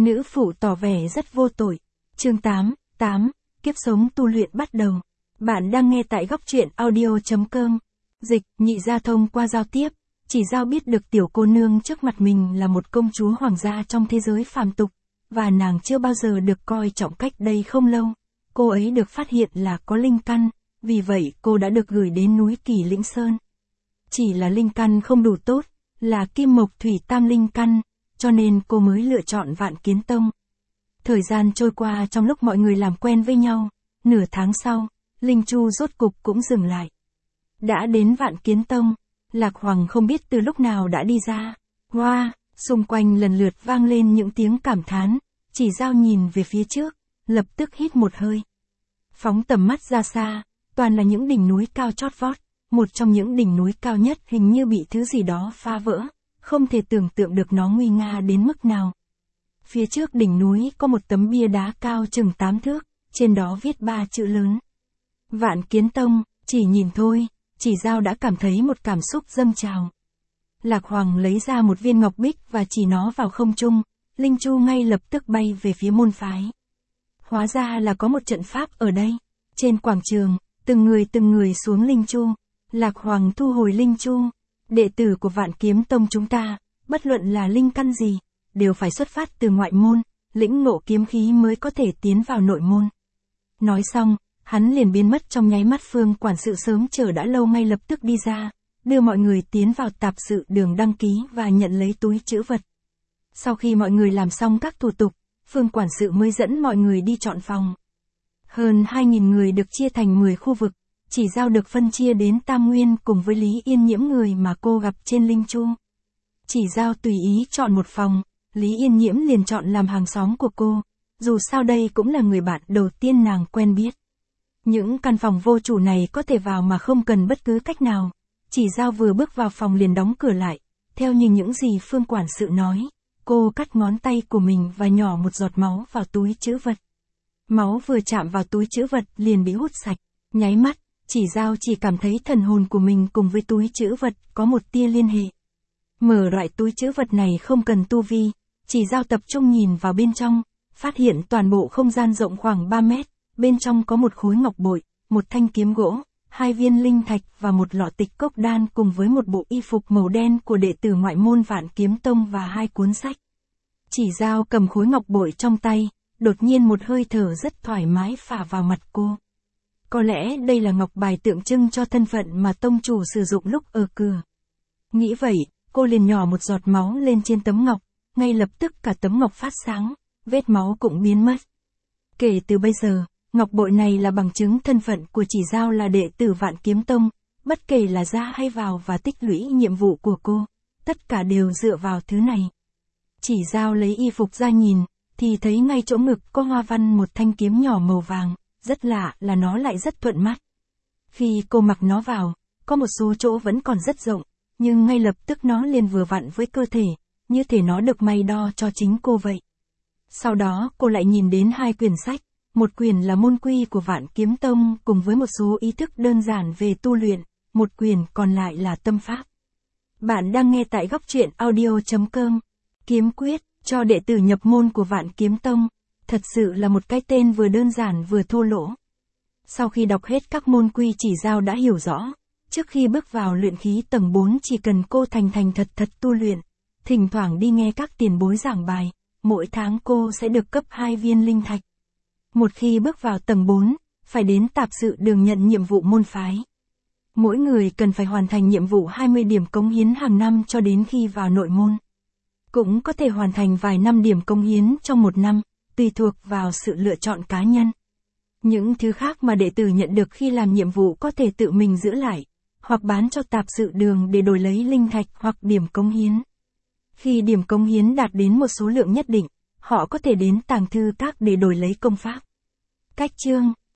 Nữ phụ tỏ vẻ rất vô tội. Chương 8, kiếp sống tu luyện bắt đầu. Bạn đang nghe tại góc truyện audio.com. Dịch, nhị gia thông qua giao tiếp, chỉ giao biết được tiểu cô nương trước mặt mình là một công chúa hoàng gia trong thế giới phàm tục, và nàng chưa bao giờ được coi trọng. Cách đây không lâu, cô ấy được phát hiện là có linh căn, vì vậy cô đã được gửi đến núi Kỳ Lĩnh Sơn. Chỉ là linh căn không đủ tốt, là kim mộc thủy tam linh căn, cho nên cô mới lựa chọn Vạn Kiến Tông. Thời gian trôi qua trong lúc mọi người làm quen với nhau, nửa tháng sau, Linh Chu rốt cục cũng dừng lại. Đã đến Vạn Kiến Tông, Lạc Hoàng không biết từ lúc nào đã đi ra. Hoa, xung quanh lần lượt vang lên những tiếng cảm thán, chỉ giao nhìn về phía trước, lập tức hít một hơi. Phóng tầm mắt ra xa, toàn là những đỉnh núi cao chót vót, một trong những đỉnh núi cao nhất hình như bị thứ gì đó phá vỡ, không thể tưởng tượng được nó nguy nga đến mức nào. Phía trước đỉnh núi có một tấm bia đá cao chừng 8 thước, trên đó viết 3 chữ lớn. Vạn Kiến Tông. Chỉ nhìn thôi, chỉ giao đã cảm thấy một cảm xúc dâng trào. Lạc Hoàng lấy ra một viên ngọc bích và chỉ nó vào không trung, Linh Chu ngay lập tức bay về phía môn phái. Hóa ra là có một trận pháp ở đây. Trên quảng trường, từng người xuống Linh Chu. Lạc Hoàng thu hồi Linh Chu. Đệ tử của Vạn Kiếm Tông chúng ta, bất luận là linh căn gì, đều phải xuất phát từ ngoại môn, lĩnh ngộ kiếm khí mới có thể tiến vào nội môn. Nói xong, hắn liền biến mất trong nháy mắt. Phương quản sự sớm chờ đã lâu ngay lập tức đi ra, đưa mọi người tiến vào tạp sự đường đăng ký và nhận lấy túi trữ vật. Sau khi mọi người làm xong các thủ tục, Phương quản sự mới dẫn mọi người đi chọn phòng. Hơn 2.000 người được chia thành 10 khu vực, chỉ giao được phân chia đến Tam Nguyên cùng với Lý Yên Nhiễm, người mà cô gặp trên Linh Chu. Chỉ giao tùy ý chọn một phòng, Lý Yên Nhiễm liền chọn làm hàng xóm của cô, dù sao đây cũng là người bạn đầu tiên nàng quen biết. Những căn phòng vô chủ này có thể vào mà không cần bất cứ cách nào. Chỉ giao vừa bước vào phòng liền đóng cửa lại, theo như những gì Phương quản sự nói, cô cắt ngón tay của mình và nhỏ một giọt máu vào túi trữ vật. Máu vừa chạm vào túi trữ vật liền bị hút sạch, nháy mắt, chỉ giao chỉ cảm thấy thần hồn của mình cùng với túi trữ vật có một tia liên hệ. Mở loại túi trữ vật này không cần tu vi, chỉ giao tập trung nhìn vào bên trong, phát hiện toàn bộ không gian rộng khoảng 3 mét, bên trong có một khối ngọc bội, một thanh kiếm gỗ, 2 viên linh thạch và một lọ tịch cốc đan cùng với một bộ y phục màu đen của đệ tử ngoại môn Vạn Kiếm Tông và 2 cuốn sách. Chỉ giao cầm khối ngọc bội trong tay, đột nhiên một hơi thở rất thoải mái phả vào mặt cô. Có lẽ đây là ngọc bài tượng trưng cho thân phận mà tông chủ sử dụng lúc ở cửa. Nghĩ vậy, cô liền nhỏ một giọt máu lên trên tấm ngọc, ngay lập tức cả tấm ngọc phát sáng, vết máu cũng biến mất. Kể từ bây giờ, ngọc bội này là bằng chứng thân phận của chỉ giao là đệ tử Vạn Kiếm Tông, bất kể là ra hay vào và tích lũy nhiệm vụ của cô, tất cả đều dựa vào thứ này. Chỉ giao lấy y phục ra nhìn, thì thấy ngay chỗ ngực có hoa văn một thanh kiếm nhỏ màu vàng, rất lạ là nó lại rất thuận mắt. Khi cô mặc nó vào, có một số chỗ vẫn còn rất rộng, nhưng ngay lập tức nó liền vừa vặn với cơ thể, như thể nó được may đo cho chính cô vậy. Sau đó cô lại nhìn đến 2 quyển sách, một quyển là môn quy của Vạn Kiếm Tông cùng với một số ý thức đơn giản về tu luyện, một quyển còn lại là tâm pháp. Bạn đang nghe tại góc truyện audio.com. Kiếm quyết, cho đệ tử nhập môn của Vạn Kiếm Tông, thật sự là một cái tên vừa đơn giản vừa thô lỗ. Sau khi đọc hết các môn quy, chỉ giao đã hiểu rõ, trước khi bước vào luyện khí tầng 4 chỉ cần cô thành thật tu luyện, thỉnh thoảng đi nghe các tiền bối giảng bài, mỗi tháng cô sẽ được cấp 2 viên linh thạch. Một khi bước vào tầng 4, phải đến tạp sự đường nhận nhiệm vụ môn phái. Mỗi người cần phải hoàn thành nhiệm vụ 20 điểm cống hiến hàng năm cho đến khi vào nội môn. Cũng có thể hoàn thành vài năm điểm cống hiến trong một năm, tùy thuộc vào sự lựa chọn cá nhân. Những thứ khác mà đệ tử nhận được khi làm nhiệm vụ có thể tự mình giữ lại, hoặc bán cho tạp sự đường để đổi lấy linh thạch hoặc điểm cống hiến. Khi điểm cống hiến đạt đến một số lượng nhất định, họ có thể đến tàng thư các để đổi lấy công pháp. Cách chương